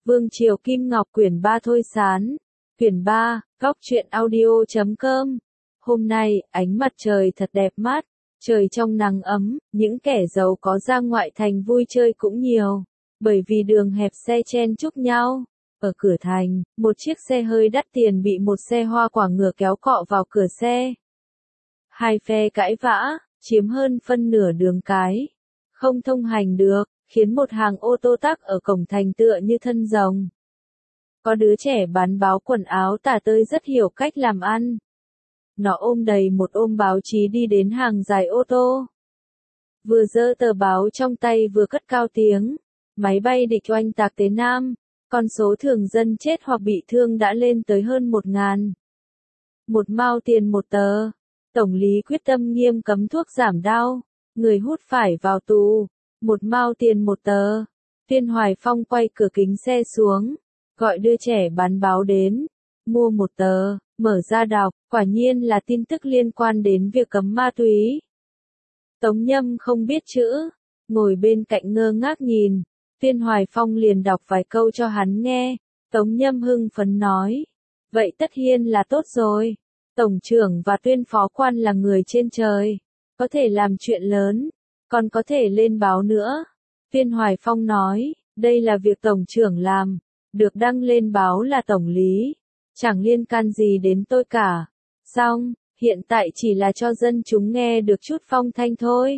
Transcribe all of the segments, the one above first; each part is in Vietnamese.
Vương Triều Kim Ngọc quyển 3 Thôi Sán. Quyển 3, Góc truyện audio.com. Hôm nay, ánh mặt trời thật đẹp mắt, trời trong nắng ấm, những kẻ giàu có ra ngoại thành vui chơi cũng nhiều, bởi vì đường hẹp xe chen chúc nhau. Ở cửa thành, một chiếc xe hơi đắt tiền bị một xe hoa quả ngựa kéo cọ vào cửa xe. Hai phe cãi vã, chiếm hơn phân nửa đường cái, không thông hành được, khiến một hàng ô tô tắc ở cổng thành tựa như thân rồng. Có đứa trẻ bán báo quần áo tả tơi rất hiểu cách làm ăn. Nó ôm đầy một ôm báo chí đi đến hàng dài ô tô. Vừa giơ tờ báo trong tay vừa cất cao tiếng. Máy bay địch oanh tạc Tế Nam. Con số thường dân chết hoặc bị thương đã lên tới hơn 1.000. 1 mao tiền một tờ. Tổng lý quyết tâm nghiêm cấm thuốc giảm đau. Người hút phải vào tù. 1 mao tiền một tờ. Viên Hoài Phong quay cửa kính xe xuống. Gọi đứa trẻ bán báo đến. Mua một tờ, mở ra đọc, quả nhiên là tin tức liên quan đến việc cấm ma túy. Tống Nhâm không biết chữ, ngồi bên cạnh ngơ ngác nhìn. Viên Hoài Phong liền đọc vài câu cho hắn nghe. Tống Nhâm hưng phấn nói. Vậy tất nhiên là tốt rồi. Tổng trưởng và tuyên phó quan là người trên trời. Có thể làm chuyện lớn. Còn có thể lên báo nữa. Viên Hoài Phong nói. Đây là việc tổng trưởng làm. Được đăng lên báo là tổng lý. Chẳng liên can gì đến tôi cả. Xong, hiện tại chỉ là cho dân chúng nghe được chút phong thanh thôi.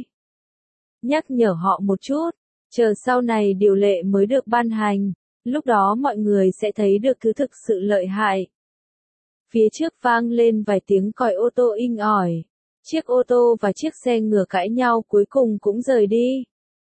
Nhắc nhở họ một chút. Chờ sau này điều lệ mới được ban hành. Lúc đó mọi người sẽ thấy được thứ thực sự lợi hại. Phía trước vang lên vài tiếng còi ô tô inh ỏi. Chiếc ô tô và chiếc xe ngựa cãi nhau cuối cùng cũng rời đi.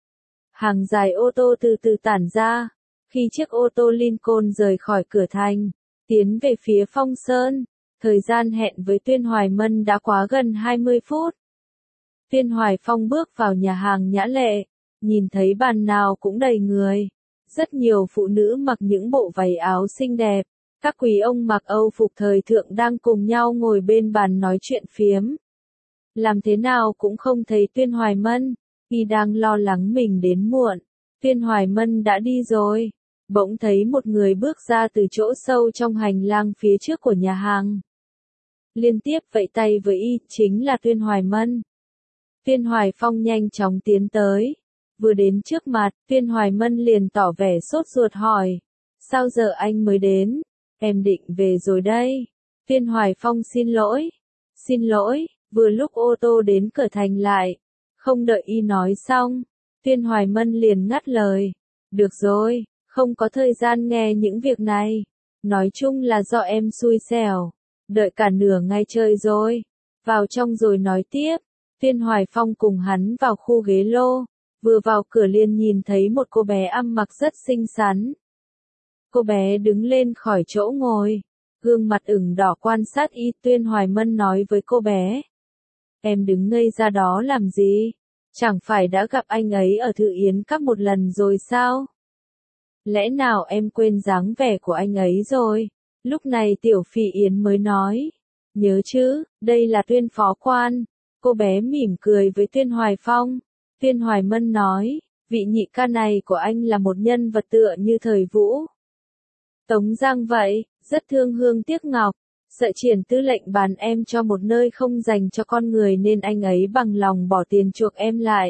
Hàng dài ô tô từ từ tản ra. Khi chiếc ô tô Lincoln rời khỏi cửa thành, tiến về phía Phong Sơn, thời gian hẹn với Tuyên Hoài Mân đã quá gần 20 phút. Tuyên Hoài Phong bước vào nhà hàng Nhã Lệ, nhìn thấy bàn nào cũng đầy người. Rất nhiều phụ nữ mặc những bộ váy áo xinh đẹp, các quý ông mặc Âu phục thời thượng đang cùng nhau ngồi bên bàn nói chuyện phiếm. Làm thế nào cũng không thấy Tuyên Hoài Mân, y đang lo lắng mình đến muộn. Tuyên Hoài Mân đã đi rồi. Bỗng thấy một người bước ra từ chỗ sâu trong hành lang phía trước của nhà hàng. Liên tiếp vẫy tay với y, chính là Tuyên Hoài Mân. Tuyên Hoài Phong nhanh chóng tiến tới. Vừa đến trước mặt, Tuyên Hoài Mân liền tỏ vẻ sốt ruột hỏi. Sao giờ anh mới đến? Em định về rồi đây. Tuyên Hoài Phong xin lỗi. Xin lỗi, vừa lúc ô tô đến cửa thành lại. Không đợi y nói xong, Tuyên Hoài Mân liền ngắt lời. Được rồi. Không có thời gian nghe những việc này. Nói chung là do em xui xẻo. Đợi cả nửa ngày chơi rồi. Vào trong rồi nói tiếp. Tuyên Hoài Phong cùng hắn vào khu ghế lô. Vừa vào cửa liền nhìn thấy một cô bé ăn mặc rất xinh xắn. Cô bé đứng lên khỏi chỗ ngồi. Gương mặt ửng đỏ quan sát y. Tuyên Hoài Mân nói với cô bé. Em đứng ngây ra đó làm gì? Chẳng phải đã gặp anh ấy ở Thự Yến Các một lần rồi sao? Lẽ nào em quên dáng vẻ của anh ấy rồi? Lúc này Tiểu Phỉ Yến mới nói. Nhớ chứ, đây là Tuyên phó quan. Cô bé mỉm cười với Tuyên Hoài Phong. Tuyên Hoài Mân nói, vị nhị ca này của anh là một nhân vật tựa như thời Vũ Tống Giang vậy, rất thương hương tiếc ngọc. Sợ Triển tư lệnh bàn em cho một nơi không dành cho con người nên anh ấy bằng lòng bỏ tiền chuộc em lại.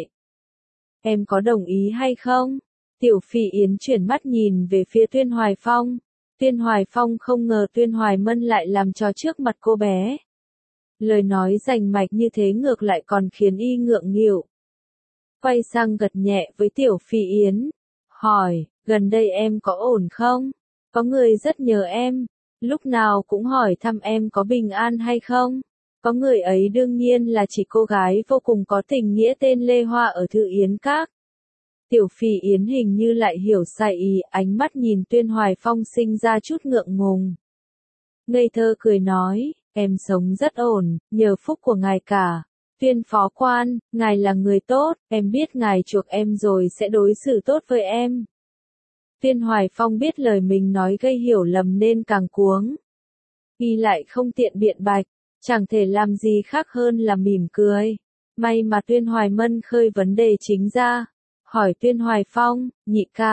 Em có đồng ý hay không? Tiểu Phỉ Yến chuyển mắt nhìn về phía Tuyên Hoài Phong. Tuyên Hoài Phong không ngờ Tuyên Hoài Mân lại làm trò trước mặt cô bé. Lời nói rành mạch như thế ngược lại còn khiến y ngượng nghịu. Quay sang gật nhẹ với Tiểu Phỉ Yến. Hỏi, gần đây em có ổn không? Có người rất nhớ em. Lúc nào cũng hỏi thăm em có bình an hay không? Có người ấy đương nhiên là chỉ cô gái vô cùng có tình nghĩa tên Lê Hoa ở Thự Yến Các. Tiểu Phỉ Yến hình như lại hiểu sai ý, ánh mắt nhìn Tuyên Hoài Phong sinh ra chút ngượng ngùng. Ngây thơ cười nói, em sống rất ổn, nhờ phúc của ngài cả. Tuyên phó quan, ngài là người tốt, em biết ngài chuộc em rồi sẽ đối xử tốt với em. Tuyên Hoài Phong biết lời mình nói gây hiểu lầm nên càng cuống. Y lại không tiện biện bạch, chẳng thể làm gì khác hơn là mỉm cười. May mà Tuyên Hoài Mân khơi vấn đề chính ra. Hỏi Tuyên Hoài Phong, nhị ca,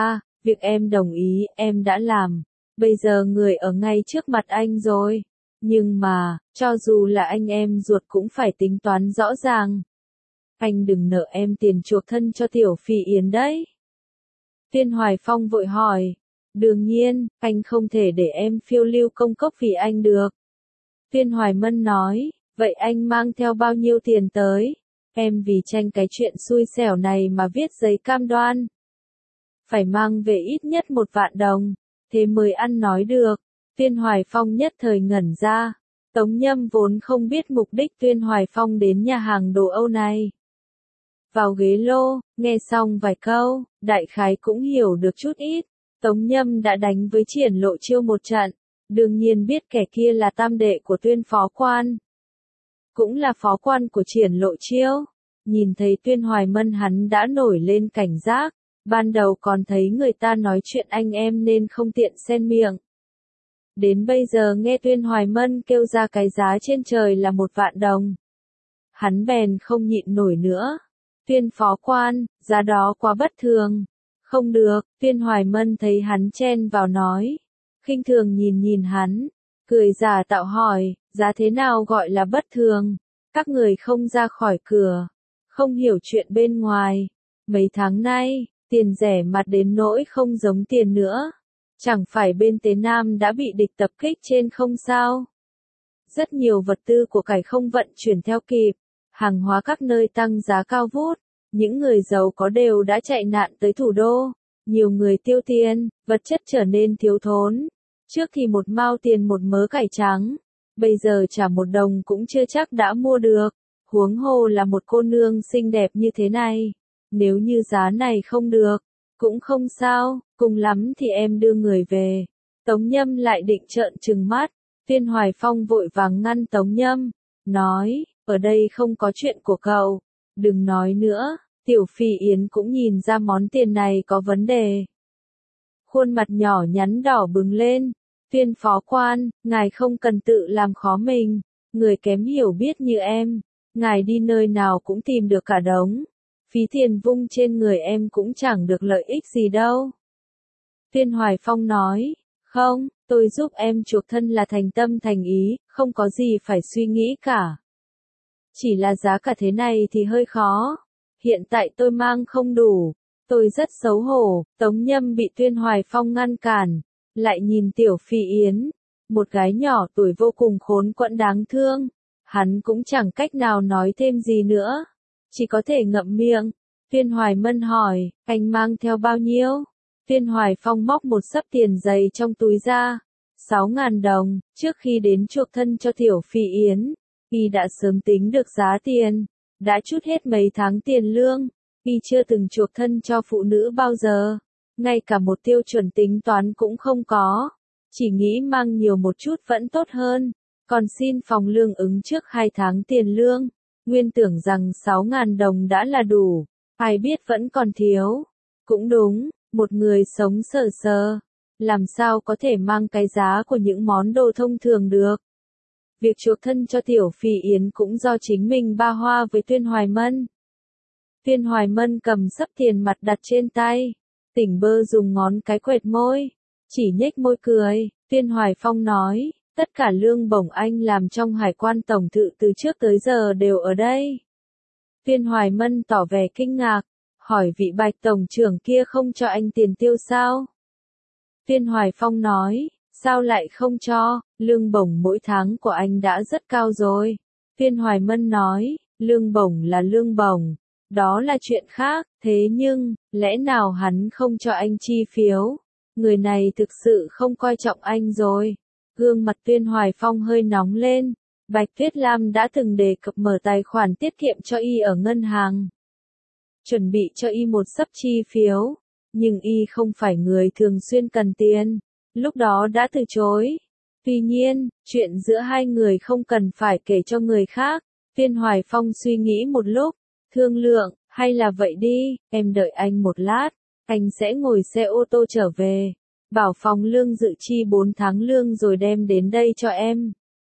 Việc em đồng ý, em đã làm. Bây giờ người ở ngay trước mặt anh rồi. Nhưng mà, cho dù là anh em ruột cũng phải tính toán rõ ràng. Anh đừng nợ em tiền chuộc thân cho Tiểu Phi Yến đấy. Viên Hoài Phong vội hỏi. Đương nhiên, anh không thể để em phiêu lưu công cốc vì anh được. Viên Hoài Mân nói, vậy anh mang theo bao nhiêu tiền tới? Em vì tranh cái chuyện xui xẻo này mà viết giấy cam đoan. Phải mang về ít nhất 1 vạn đồng, thế mới ăn nói được. Viên Hoài Phong nhất thời ngẩn ra. Tống Nhâm vốn không biết mục đích Viên Hoài Phong đến nhà hàng đồ Âu này. Vào ghế lô, nghe xong vài câu, đại khái cũng hiểu được chút ít. Tống Nhâm đã đánh với Triển Lộ Chiêu một trận, đương nhiên biết kẻ kia là tam đệ của Tuyên phó quan. Cũng là phó quan của Triển Lộ Chiêu. Nhìn thấy Tuyên Hoài Mân hắn đã nổi lên cảnh giác, ban đầu còn thấy người ta nói chuyện anh em nên không tiện xen miệng. Đến bây giờ nghe Tuyên Hoài Mân kêu ra cái giá trên trời là 1 vạn đồng. Hắn bèn không nhịn nổi nữa. Tuyên phó quan, giá đó quá bất thường. Không được, Tuyên Hoài Mân thấy hắn chen vào nói. Khinh thường nhìn hắn, cười giả tạo hỏi, giá thế nào gọi là bất thường? Các người không ra khỏi cửa, không hiểu chuyện bên ngoài. Mấy tháng nay, tiền rẻ mạt đến nỗi không giống tiền nữa. Chẳng phải bên Tế Nam đã bị địch tập kích trên không sao? Rất nhiều vật tư của cải không vận chuyển theo kịp, hàng hóa các nơi tăng giá cao vút, những người giàu có đều đã chạy nạn tới thủ đô, nhiều người tiêu tiền, vật chất trở nên thiếu thốn. Trước thì 1 mao tiền 1 mớ cải trắng, bây giờ trả 1 đồng cũng chưa chắc đã mua được, huống hồ là một cô nương xinh đẹp như thế này. Nếu như giá này không được, cũng không sao, cùng lắm thì em đưa người về. Tống Nhâm lại định trợn trừng mắt, Viên Hoài Phong vội vàng ngăn Tống Nhâm, nói, ở đây không có chuyện của cậu, đừng nói nữa. Tiểu Phi Yến cũng nhìn ra món tiền này có vấn đề. Khuôn mặt nhỏ nhắn đỏ bừng lên. Viên phó quan, ngài không cần tự làm khó mình, người kém hiểu biết như em, ngài đi nơi nào cũng tìm được cả đống. Phí tiền vung trên người em cũng chẳng được lợi ích gì đâu. Viên Hoài Phong nói, không, tôi giúp em chuộc thân là thành tâm thành ý, không có gì phải suy nghĩ cả. Chỉ là giá cả thế này thì hơi khó. Hiện tại tôi mang không đủ, tôi rất xấu hổ. Tống Nhâm bị Tuyên Hoài Phong ngăn cản, lại nhìn Tiểu Phi Yến, một gái nhỏ tuổi vô cùng khốn quẫn đáng thương. Hắn cũng chẳng cách nào nói thêm gì nữa, chỉ có thể ngậm miệng. Tuyên Hoài Mân hỏi, anh mang theo bao nhiêu? Tuyên Hoài Phong móc một xấp tiền dày trong túi ra, 6.000 đồng, trước khi đến chuộc thân cho Tiểu Phi Yến, y đã sớm tính được giá tiền. Đã trút hết mấy tháng tiền lương, y chưa từng chuộc thân cho phụ nữ bao giờ, ngay cả một tiêu chuẩn tính toán cũng không có, chỉ nghĩ mang nhiều một chút vẫn tốt hơn, còn xin phòng lương ứng trước 2 tháng tiền lương, nguyên tưởng rằng 6.000 đồng đã là đủ, ai biết vẫn còn thiếu. Cũng đúng, một người sống sờ sờ, làm sao có thể mang cái giá của những món đồ thông thường được. Việc chuộc thân cho Tiểu Phi Yến cũng do chính mình ba hoa với Tuyên Hoài Mân. Tuyên Hoài Mân cầm xấp tiền mặt đặt trên tay, Tỉnh Bơ dùng ngón cái quệt môi, chỉ nhếch môi cười. Tuyên Hoài Phong nói, tất cả lương bổng anh làm trong Hải quan tổng thự từ trước tới giờ đều ở đây. Tuyên Hoài Mân tỏ vẻ kinh ngạc, hỏi vị Bạch tổng trưởng kia không cho anh tiền tiêu sao? Tuyên Hoài Phong nói, sao lại không cho, lương bổng mỗi tháng của anh đã rất cao rồi. Tuyên Hoài Mân nói, lương bổng là lương bổng, đó là chuyện khác, thế nhưng, lẽ nào hắn không cho anh chi phiếu? Người này thực sự không coi trọng anh rồi. Gương mặt Tuyên Hoài Phong hơi nóng lên, Bạch Tuyết Lam đã từng đề cập mở tài khoản tiết kiệm cho y ở ngân hàng. Chuẩn bị cho y một xấp chi phiếu, nhưng y không phải người thường xuyên cần tiền. Lúc đó đã từ chối. Tuy nhiên, chuyện giữa hai người không cần phải kể cho người khác. Tuyên Hoài Phong suy nghĩ một lúc, thương lượng, hay là vậy đi, em đợi anh một lát, anh sẽ ngồi xe ô tô trở về, bảo phòng lương dự chi 4 tháng lương rồi đem đến đây cho em.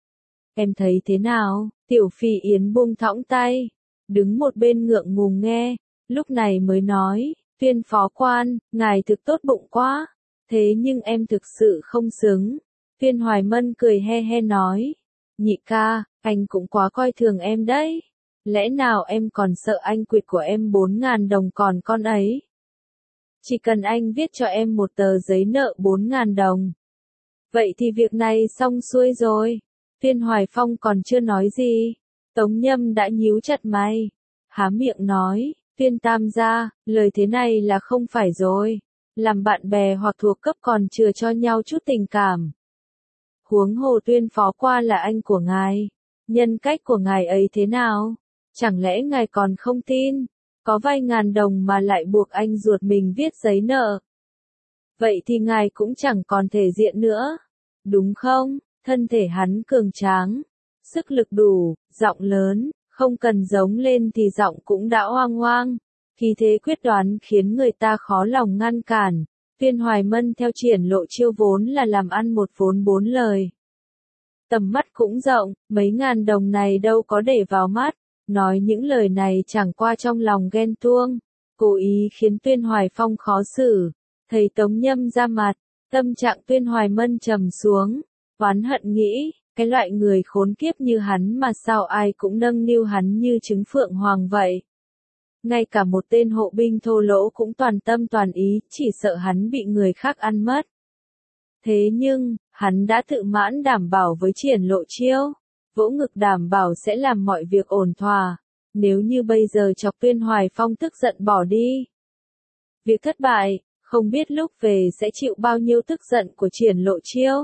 Em thấy thế nào? Tiểu Phi Yến buông thõng tay, đứng một bên ngượng ngùng nghe, lúc này mới nói, Tuyên phó quan, ngài thực tốt bụng quá. Thế nhưng em thực sự không xứng. Tuyên Hoài Mân cười he he nói. Nhị ca, anh cũng quá coi thường em đấy. Lẽ nào em còn sợ anh quỵt của em 4.000 đồng còn con ấy? Chỉ cần anh viết cho em một tờ giấy nợ 4.000 đồng. Vậy thì việc này xong xuôi rồi. Tuyên Hoài Phong còn chưa nói gì. Tống Nhâm đã nhíu chặt mày. Há miệng nói, Tuyên Tam gia, lời thế này là không phải rồi. Làm bạn bè hoặc thuộc cấp còn chừa cho nhau chút tình cảm. Huống hồ Tuyên phó qua là anh của ngài. Nhân cách của ngài ấy thế nào? Chẳng lẽ ngài còn không tin? Có vài ngàn đồng mà lại buộc anh ruột mình viết giấy nợ. Vậy thì ngài cũng chẳng còn thể diện nữa. Đúng không? Thân thể hắn cường tráng. Sức lực đủ, giọng lớn, không cần giống lên thì giọng cũng đã oang oang. Khí thế quyết đoán khiến người ta khó lòng ngăn cản. Tuyên Hoài Mân theo Triển Lộ Chiêu vốn là làm ăn một vốn bốn lời. Tầm mắt cũng rộng, mấy ngàn đồng này đâu có để vào mắt. Nói những lời này chẳng qua trong lòng ghen tuông, cố ý khiến Tuyên Hoài Phong khó xử. Thấy Tống Nhâm ra mặt, tâm trạng Tuyên Hoài Mân trầm xuống, oán hận nghĩ, cái loại người khốn kiếp như hắn mà sao ai cũng nâng niu hắn như trứng phượng hoàng vậy. Ngay cả một tên hộ binh thô lỗ cũng toàn tâm toàn ý, chỉ sợ hắn bị người khác ăn mất. Thế nhưng, hắn đã tự mãn đảm bảo với Triển Lộ Chiêu, vỗ ngực đảm bảo sẽ làm mọi việc ổn thỏa. Nếu như bây giờ chọc Tuyên Hoài Phong tức giận bỏ đi. Việc thất bại, không biết lúc về sẽ chịu bao nhiêu tức giận của Triển Lộ Chiêu.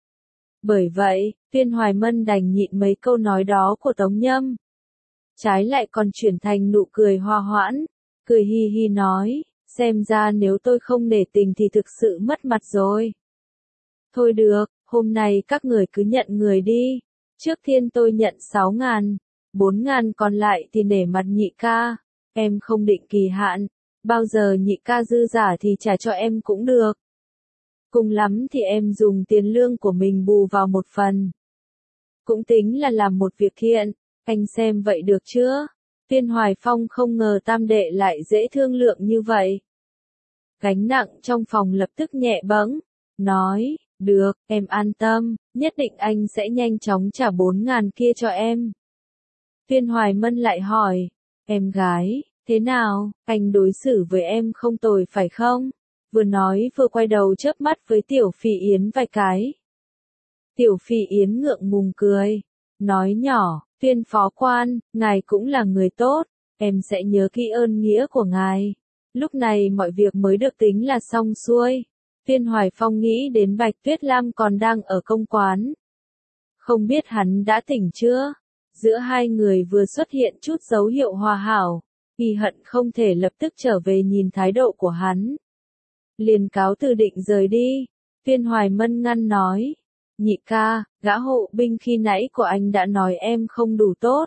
Bởi vậy, Tuyên Hoài Mân đành nhịn mấy câu nói đó của Tống Nhâm. Trái lại còn chuyển thành nụ cười hòa hoãn, cười hi hi nói, xem ra nếu tôi không nể tình thì thực sự mất mặt rồi. Thôi được, hôm nay các người cứ nhận người đi. Trước tiên tôi nhận 6.000, 4.000 còn lại thì nể mặt nhị ca. Em không định kỳ hạn, bao giờ nhị ca dư giả thì trả cho em cũng được. Cùng lắm thì em dùng tiền lương của mình bù vào một phần. Cũng tính là làm một việc thiện, anh xem vậy được chưa? Tuyên Hoài Phong không ngờ tam đệ lại dễ thương lượng như vậy. Gánh nặng trong phòng lập tức nhẹ bẫng, nói, được, em an tâm, nhất định anh sẽ nhanh chóng trả 4.000 kia cho em. Tuyên Hoài Mân lại hỏi, em gái, thế nào, anh đối xử với em không tồi phải không? Vừa nói vừa quay đầu chớp mắt với Tiểu Phỉ Yến vài cái. Tiểu Phỉ Yến ngượng ngùng cười, nói nhỏ, Tuyên phó quan, ngài cũng là người tốt, em sẽ nhớ kỹ ơn nghĩa của ngài. Lúc này mọi việc mới được tính là xong xuôi. Tuyên Hoài Phong nghĩ đến Bạch Tuyết Lam còn đang ở công quán. Không biết hắn đã tỉnh chưa? Giữa hai người vừa xuất hiện chút dấu hiệu hòa hảo, y hận không thể lập tức trở về nhìn thái độ của hắn. Liền cáo từ định rời đi. Tuyên Hoài Mân ngăn nói, nhị ca, gã hộ binh khi nãy của anh đã nói em không đủ tốt.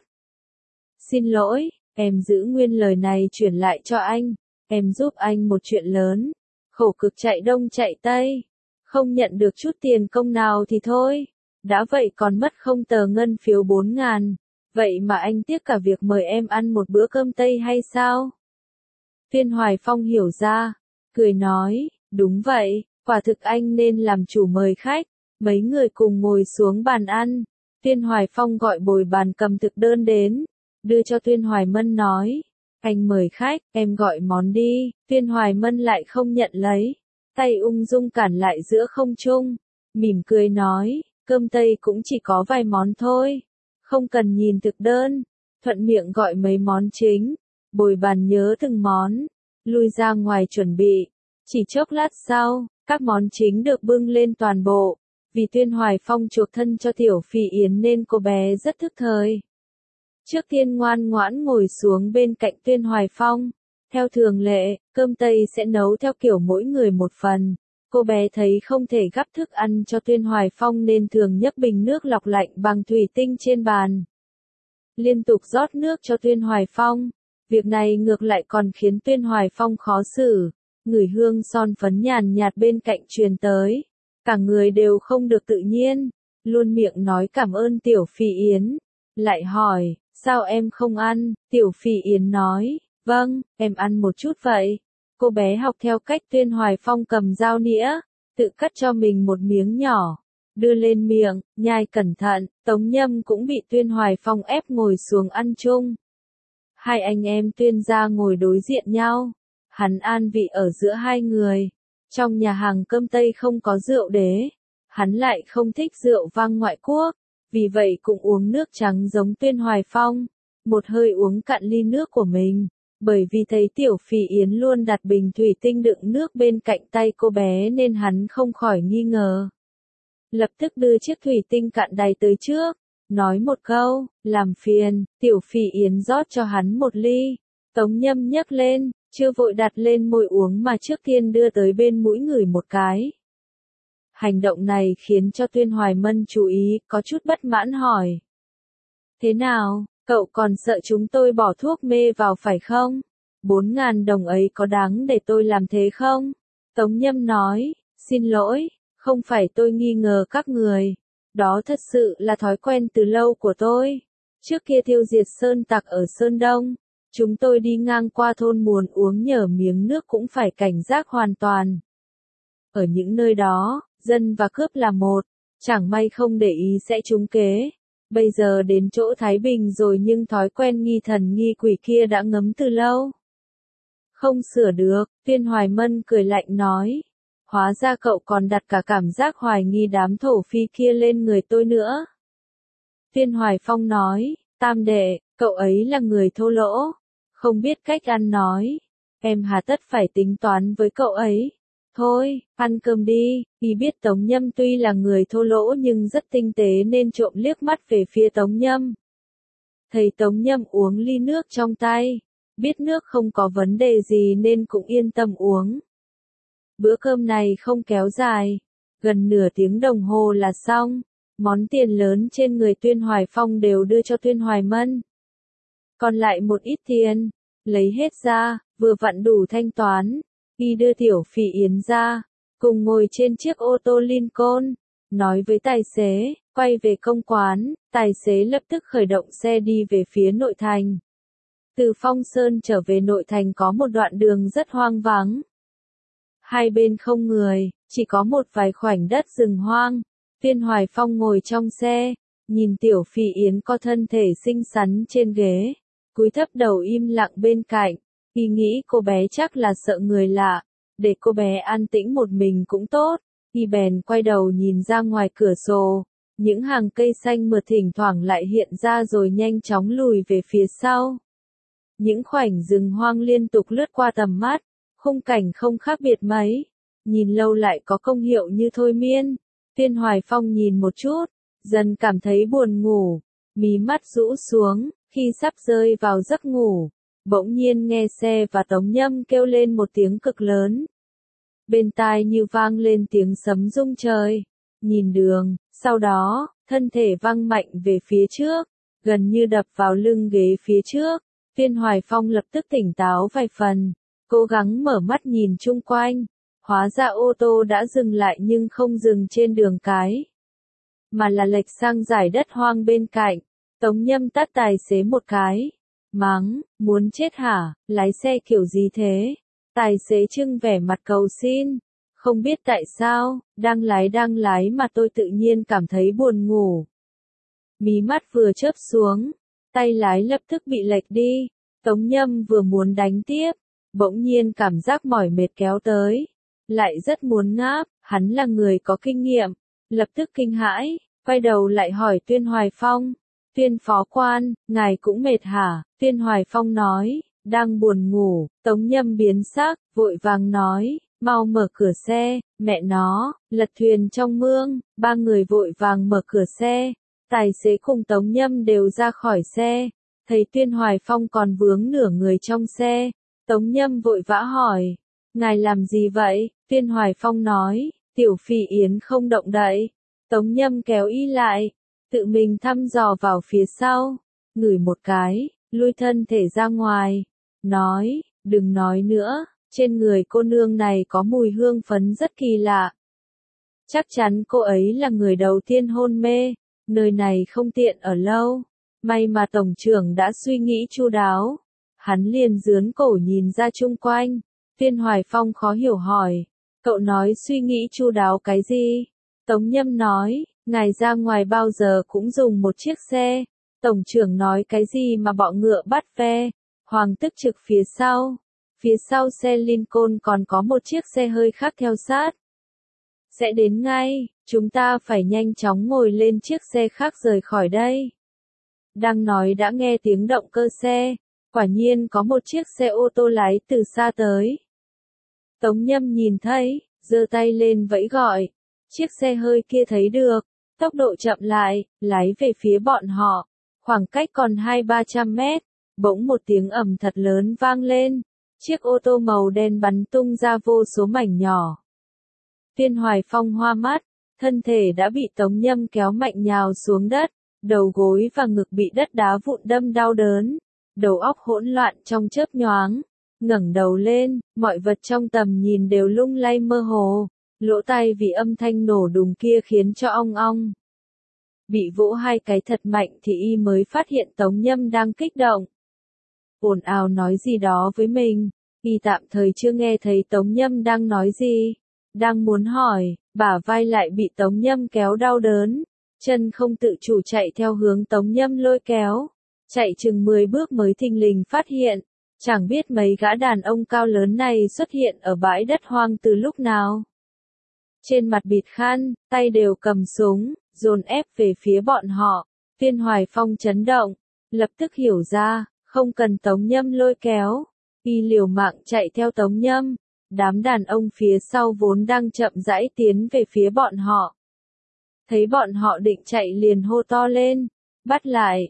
Xin lỗi, em giữ nguyên lời này chuyển lại cho anh, em giúp anh một chuyện lớn. Khổ cực chạy đông chạy tây, không nhận được chút tiền công nào thì thôi, đã vậy còn mất không tờ ngân phiếu 4.000, vậy mà anh tiếc cả việc mời em ăn một bữa cơm Tây hay sao? Tuyên Hoài Phong hiểu ra, cười nói, đúng vậy, quả thực anh nên làm chủ mời khách, mấy người cùng ngồi xuống bàn ăn, Tuyên Hoài Phong gọi bồi bàn cầm thực đơn đến, đưa cho Tuyên Hoài Mân nói. Anh mời khách, em gọi món đi. Tuyên Hoài Mân lại không nhận lấy. Tay ung dung cản lại giữa không trung. Mỉm cười nói, cơm Tây cũng chỉ có vài món thôi. Không cần nhìn thực đơn. Thuận miệng gọi mấy món chính. Bồi bàn nhớ từng món. Lui ra ngoài chuẩn bị. Chỉ chốc lát sau, các món chính được bưng lên toàn bộ. Vì Tuyên Hoài Phong chuộc thân cho Tiểu Phỉ Yến nên cô bé rất thức thời. Trước tiên ngoan ngoãn ngồi xuống bên cạnh Tuyên Hoài Phong. Theo thường lệ, cơm Tây sẽ nấu theo kiểu mỗi người một phần. Cô bé thấy không thể gắp thức ăn cho Tuyên Hoài Phong nên thường nhấp bình nước lọc lạnh bằng thủy tinh trên bàn. Liên tục rót nước cho Tuyên Hoài Phong. Việc này ngược lại còn khiến Tuyên Hoài Phong khó xử. Ngửi hương son phấn nhàn nhạt bên cạnh truyền tới. Cả người đều không được tự nhiên. Luôn miệng nói cảm ơn Tiểu Phỉ Yến. Lại hỏi, sao em không ăn? Tiểu Phỉ Yến nói, vâng, em ăn một chút vậy. Cô bé học theo cách Tuyên Hoài Phong cầm dao nĩa, tự cắt cho mình một miếng nhỏ, đưa lên miệng, nhai cẩn thận. Tống Nhâm cũng bị Tuyên Hoài Phong ép ngồi xuống ăn chung. Hai anh em Tuyên gia ngồi đối diện nhau, hắn an vị ở giữa hai người. Trong nhà hàng cơm Tây không có rượu đế, hắn lại không thích rượu vang ngoại quốc, vì vậy cũng uống nước trắng giống Tuyên Hoài Phong, một hơi uống cạn ly nước của mình. Bởi vì thấy Tiểu Phỉ Yến luôn đặt bình thủy tinh đựng nước bên cạnh tay cô bé nên hắn không khỏi nghi ngờ. Lập tức đưa chiếc thủy tinh cạn đầy tới trước, nói một câu, làm phiền. Tiểu Phỉ Yến rót cho hắn một ly. Tống Nhâm nhấc lên, chưa vội đặt lên môi uống mà trước tiên đưa tới bên mũi ngửi một cái. Hành động này khiến cho Tuyên Hoài Mân chú ý, có chút bất mãn hỏi. Thế nào, cậu còn sợ chúng tôi bỏ thuốc mê vào phải không? 4.000 đồng ấy có đáng để tôi làm thế không? Tống Nhâm nói, xin lỗi, không phải tôi nghi ngờ các người. Đó thật sự là thói quen từ lâu của tôi. Trước kia tiêu diệt sơn tặc ở Sơn Đông, chúng tôi đi ngang qua thôn muốn uống nhờ miếng nước cũng phải cảnh giác hoàn toàn. Ở những nơi đó, dân và cướp là một, chẳng may không để ý sẽ trúng kế. Bây giờ đến chỗ Thái Bình rồi nhưng thói quen nghi thần nghi quỷ kia đã ngấm từ lâu. Không sửa được, Tuyên Hoài Mân cười lạnh nói. Hóa ra cậu còn đặt cả cảm giác hoài nghi đám thổ phi kia lên người tôi nữa. Tuyên Hoài Phong nói, tam đệ, cậu ấy là người thô lỗ, không biết cách ăn nói. Em hà tất phải tính toán với cậu ấy. Thôi, ăn cơm đi. Y biết Tống Nhâm tuy là người thô lỗ nhưng rất tinh tế nên trộm liếc mắt về phía Tống Nhâm. Thấy Tống Nhâm uống ly nước trong tay, biết nước không có vấn đề gì nên cũng yên tâm uống. Bữa cơm này không kéo dài, gần nửa tiếng đồng hồ là xong. Món tiền lớn trên người Tuyên Hoài Phong đều đưa cho Tuyên Hoài Mân. Còn lại một ít tiền, lấy hết ra, vừa vặn đủ thanh toán. Y đưa Tiểu Phỉ Yến ra, cùng ngồi trên chiếc ô tô Lincoln, nói với tài xế, quay về công quán. Tài xế lập tức khởi động xe đi về phía nội thành. Từ Phong Sơn trở về nội thành có một đoạn đường rất hoang vắng. Hai bên không người, chỉ có một vài khoảnh đất rừng hoang. Tuyên Hoài Phong ngồi trong xe, nhìn Tiểu Phỉ Yến có thân thể xinh xắn trên ghế, cúi thấp đầu im lặng bên cạnh. Y nghĩ cô bé chắc là sợ người lạ, để cô bé an tĩnh một mình cũng tốt. Y bèn quay đầu nhìn ra ngoài cửa sổ, những hàng cây xanh mượt thỉnh thoảng lại hiện ra rồi nhanh chóng lùi về phía sau. Những khoảnh rừng hoang liên tục lướt qua tầm mắt, khung cảnh không khác biệt mấy, nhìn lâu lại có công hiệu như thôi miên. Tuyên Hoài Phong nhìn một chút, dần cảm thấy buồn ngủ, mí mắt rũ xuống, khi sắp rơi vào giấc ngủ. Bỗng nhiên nghe xe và Tống Nhâm kêu lên một tiếng cực lớn. Bên tai như vang lên tiếng sấm rung trời. Nhìn đường, sau đó, thân thể văng mạnh về phía trước, gần như đập vào lưng ghế phía trước. Tuyên Hoài Phong lập tức tỉnh táo vài phần, cố gắng mở mắt nhìn chung quanh. Hóa ra ô tô đã dừng lại nhưng không dừng trên đường cái, mà là lệch sang dải đất hoang bên cạnh. Tống Nhâm tát tài xế một cái. Mắng, muốn chết hả, lái xe kiểu gì thế? Tài xế trưng vẻ mặt cầu xin. Không biết tại sao, đang lái mà tôi tự nhiên cảm thấy buồn ngủ. Mí mắt vừa chớp xuống, tay lái lập tức bị lệch đi. Tống Nhâm vừa muốn đánh tiếp, bỗng nhiên cảm giác mỏi mệt kéo tới. Lại rất muốn ngáp, hắn là người có kinh nghiệm, lập tức kinh hãi, quay đầu lại hỏi Tuyên Hoài Phong. Tuyên phó quan, ngài cũng mệt hả? Tuyên Hoài Phong nói, đang buồn ngủ. Tống Nhâm biến sắc, vội vàng nói, mau mở cửa xe. Mẹ nó, lật thuyền trong mương. Ba người vội vàng mở cửa xe. Tài xế cùng Tống Nhâm đều ra khỏi xe. Thấy Tuyên Hoài Phong còn vướng nửa người trong xe, Tống Nhâm vội vã hỏi, ngài làm gì vậy? Tuyên Hoài Phong nói, Tiểu Phỉ Yến không động đậy. Tống Nhâm kéo y lại, tự mình thăm dò vào phía sau, ngửi một cái, lui thân thể ra ngoài, nói, đừng nói nữa, trên người cô nương này có mùi hương phấn rất kỳ lạ. Chắc chắn cô ấy là người đầu tiên hôn mê, nơi này không tiện ở lâu. May mà tổng trưởng đã suy nghĩ chu đáo. Hắn liền giương cổ nhìn ra chung quanh. Viên Hoài Phong khó hiểu hỏi, cậu nói suy nghĩ chu đáo cái gì? Tống Nhâm nói, ngài ra ngoài bao giờ cũng dùng một chiếc xe. Tổng trưởng nói cái gì mà bọ ngựa bắt ve, Hoàng tức trực phía sau xe Lincoln còn có một chiếc xe hơi khác theo sát. Sẽ đến ngay, chúng ta phải nhanh chóng ngồi lên chiếc xe khác rời khỏi đây. Đang nói đã nghe tiếng động cơ xe, quả nhiên có một chiếc xe ô tô lái từ xa tới. Tống Nhâm nhìn thấy, giơ tay lên vẫy gọi, chiếc xe hơi kia thấy được, tốc độ chậm lại, lái về phía bọn họ, khoảng cách còn 200-300 mét, bỗng một tiếng ầm thật lớn vang lên, chiếc ô tô màu đen bắn tung ra vô số mảnh nhỏ. Viên Hoài Phong hoa mắt, thân thể đã bị Tống Nhâm kéo mạnh nhào xuống đất, đầu gối và ngực bị đất đá vụn đâm đau đớn, đầu óc hỗn loạn trong chớp nhoáng, ngẩng đầu lên, mọi vật trong tầm nhìn đều lung lay mơ hồ, lỗ tai vì âm thanh nổ đùng kia khiến cho ong ong. Bị vỗ hai cái thật mạnh thì y mới phát hiện Tống Nhâm đang kích động. Ồn ào nói gì đó với mình, y tạm thời chưa nghe thấy Tống Nhâm đang nói gì. Đang muốn hỏi, bả vai lại bị Tống Nhâm kéo đau đớn, chân không tự chủ chạy theo hướng Tống Nhâm lôi kéo, chạy chừng 10 bước mới thình lình phát hiện, chẳng biết mấy gã đàn ông cao lớn này xuất hiện ở bãi đất hoang từ lúc nào. Trên mặt bịt khăn, tay đều cầm súng, dồn ép về phía bọn họ. Viên Hoài Phong chấn động, lập tức hiểu ra, không cần Tống Nhâm lôi kéo, y liều mạng chạy theo Tống Nhâm. Đám đàn ông phía sau vốn đang chậm rãi tiến về phía bọn họ. Thấy bọn họ định chạy liền hô to lên, bắt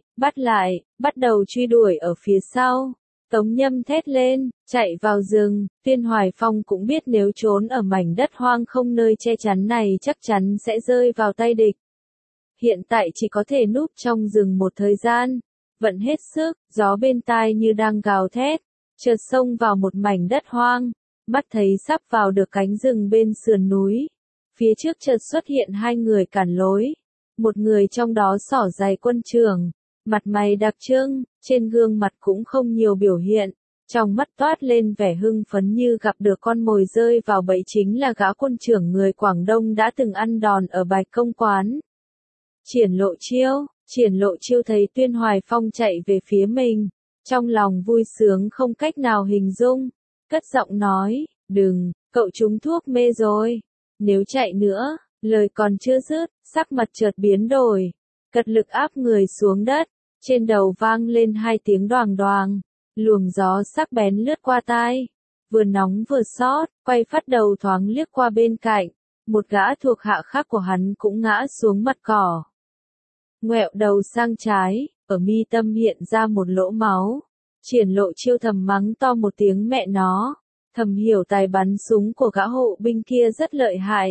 lại, bắt đầu truy đuổi ở phía sau. Tống Nhâm thét lên, chạy vào rừng, Viên Hoài Phong cũng biết nếu trốn ở mảnh đất hoang không nơi che chắn này chắc chắn sẽ rơi vào tay địch. Hiện tại chỉ có thể núp trong rừng một thời gian, vận hết sức, gió bên tai như đang gào thét, chợt xông vào một mảnh đất hoang. Mắt thấy sắp vào được cánh rừng bên sườn núi. Phía trước chợt xuất hiện hai người cản lối. Một người trong đó xỏ giày quân trường, mặt mày đặc trưng, trên gương mặt cũng không nhiều biểu hiện. Trong mắt toát lên vẻ hưng phấn như gặp được con mồi rơi vào bẫy chính là gã quân trưởng người Quảng Đông đã từng ăn đòn ở Bạch Công Quán. Triển Lộ Chiêu thấy Viên Hoài Phong chạy về phía mình. Trong lòng vui sướng không cách nào hình dung. Cất giọng nói, đừng, cậu trúng thuốc mê rồi. Nếu chạy nữa, lời còn chưa dứt, sắc mặt chợt biến đổi. Cật lực áp người xuống đất, trên đầu vang lên hai tiếng đoàng đoàng. Luồng gió sắc bén lướt qua tai. Vừa nóng vừa xót, quay phát đầu thoáng liếc qua bên cạnh. Một gã thuộc hạ khác của hắn cũng ngã xuống mặt cỏ. Ngoẹo đầu sang trái, ở mi tâm hiện ra một lỗ máu. Triển Lộ Chiêu thầm mắng to một tiếng mẹ nó, thầm hiểu tài bắn súng của gã hộ binh kia rất lợi hại.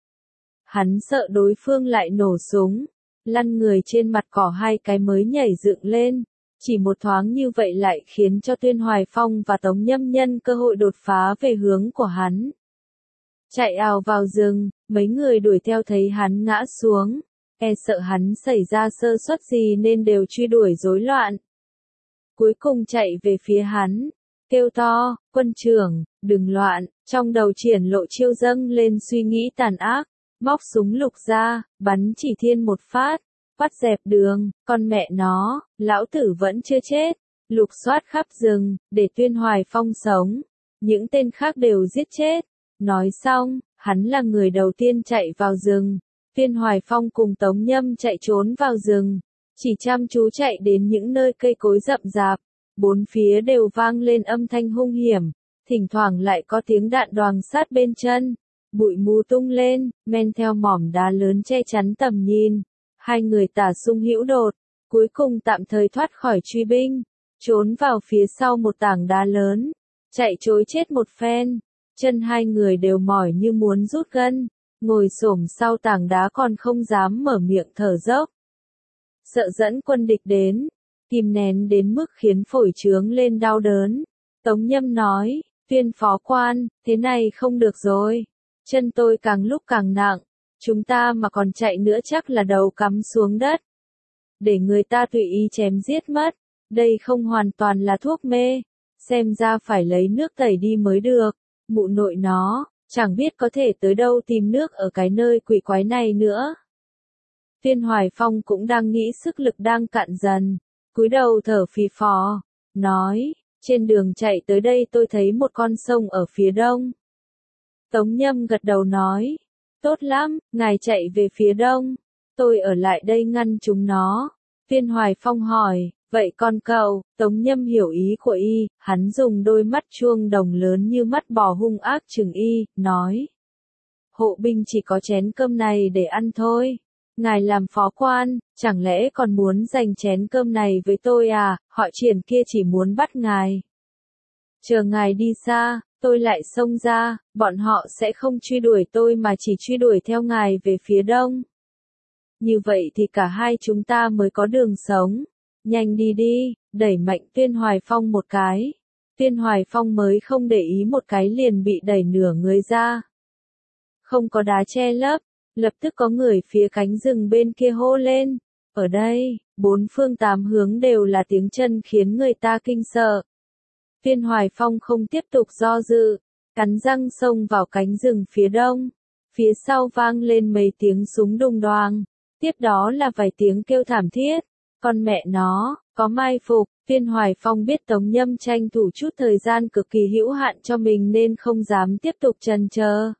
Hắn sợ đối phương lại nổ súng, lăn người trên mặt cỏ hai cái mới nhảy dựng lên, chỉ một thoáng như vậy lại khiến cho Viên Hoài Phong và Tống Nhâm nhân cơ hội đột phá về hướng của hắn. Chạy ào vào rừng, mấy người đuổi theo thấy hắn ngã xuống, sợ hắn xảy ra sơ suất gì nên đều truy đuổi rối loạn. Cuối cùng chạy về phía hắn, kêu to, quân trưởng, đừng loạn, trong đầu Triển Lộ Chiêu dâng lên suy nghĩ tàn ác, móc súng lục ra, bắn chỉ thiên một phát, bắt dẹp đường, con mẹ nó, lão tử vẫn chưa chết, lục soát khắp rừng, để Viên Hoài Phong sống, những tên khác đều giết chết. Nói xong, hắn là người đầu tiên chạy vào rừng, Viên Hoài Phong cùng Tống Nhâm chạy trốn vào rừng. Chỉ chăm chú chạy đến những nơi cây cối rậm rạp, bốn phía đều vang lên âm thanh hung hiểm, thỉnh thoảng lại có tiếng đạn đoàng sát bên chân, bụi mù tung lên, men theo mỏm đá lớn che chắn tầm nhìn. Hai người tả sung hữu đột, cuối cùng tạm thời thoát khỏi truy binh, trốn vào phía sau một tảng đá lớn, chạy trối chết một phen, chân hai người đều mỏi như muốn rút gân, ngồi xổm sau tảng đá còn không dám mở miệng thở dốc. Sợ dẫn quân địch đến, kìm nén đến mức khiến phổi trướng lên đau đớn. Tống Nhâm nói, Viên phó quan, thế này không được rồi. Chân tôi càng lúc càng nặng, chúng ta mà còn chạy nữa chắc là đầu cắm xuống đất. Để người ta tùy ý chém giết mất, đây không hoàn toàn là thuốc mê, xem ra phải lấy nước tẩy đi mới được. Mụ nội nó, chẳng biết có thể tới đâu tìm nước ở cái nơi quỷ quái này nữa. Viên Hoài Phong cũng đang nghĩ sức lực đang cạn dần, cúi đầu thở phì phò, nói, trên đường chạy tới đây tôi thấy một con sông ở phía đông. Tống Nhâm gật đầu nói, tốt lắm, ngài chạy về phía đông, tôi ở lại đây ngăn chúng nó. Viên Hoài Phong hỏi, vậy con cậu? Tống Nhâm hiểu ý của y, hắn dùng đôi mắt chuông đồng lớn như mắt bò hung ác chừng y, nói, hộ binh chỉ có chén cơm này để ăn thôi. Ngài làm phó quan, chẳng lẽ còn muốn giành chén cơm này với tôi à? Họ Triển kia chỉ muốn bắt ngài. Chờ ngài đi xa, tôi lại xông ra, bọn họ sẽ không truy đuổi tôi mà chỉ truy đuổi theo ngài về phía đông. Như vậy thì cả hai chúng ta mới có đường sống. Nhanh đi đi, đẩy mạnh Viên Hoài Phong một cái. Viên Hoài Phong mới không để ý một cái liền bị đẩy nửa người ra. Không có đá che lấp, lập tức có người phía cánh rừng bên kia hô lên. Ở đây, bốn phương tám hướng đều là tiếng chân khiến người ta kinh sợ. Viên Hoài Phong không tiếp tục do dự, cắn răng xông vào cánh rừng phía đông. Phía sau vang lên mấy tiếng súng đùng đoàng, tiếp đó là vài tiếng kêu thảm thiết. Con mẹ nó, có mai phục. Viên Hoài Phong biết Tống Nhâm tranh thủ chút thời gian cực kỳ hữu hạn cho mình nên không dám tiếp tục chần chờ.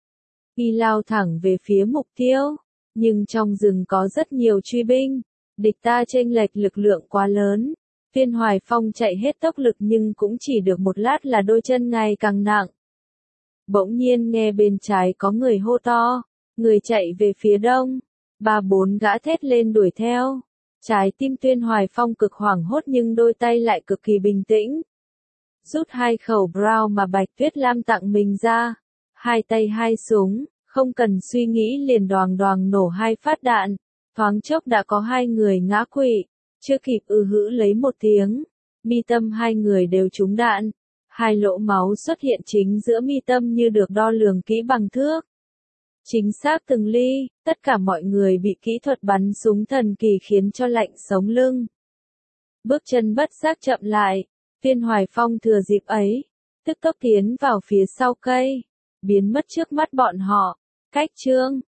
Y lao thẳng về phía mục tiêu, nhưng trong rừng có rất nhiều truy binh, địch ta chênh lệch lực lượng quá lớn. Viên Hoài Phong chạy hết tốc lực nhưng cũng chỉ được một lát là đôi chân ngày càng nặng. Bỗng nhiên nghe bên trái có người hô to, người chạy về phía đông, 3-4 gã thét lên đuổi theo. Trái tim Viên Hoài Phong cực hoảng hốt nhưng đôi tay lại cực kỳ bình tĩnh. Rút 2 khẩu Brown mà Bạch Tuyết Lam tặng mình ra, 2 tay 2 súng, không cần suy nghĩ liền đoàng đoàng nổ 2 phát đạn, thoáng chốc đã có 2 người ngã quỵ, chưa kịp hữ lấy một tiếng, mi tâm 2 người đều trúng đạn, 2 lỗ máu xuất hiện chính giữa mi tâm như được đo lường kỹ bằng thước. Chính xác từng ly, tất cả mọi người bị kỹ thuật bắn súng thần kỳ khiến cho lạnh sống lưng. Bước chân bất giác chậm lại, Viên Hoài Phong thừa dịp ấy, tức tốc tiến vào phía sau cây, biến mất trước mắt bọn họ. Cách chương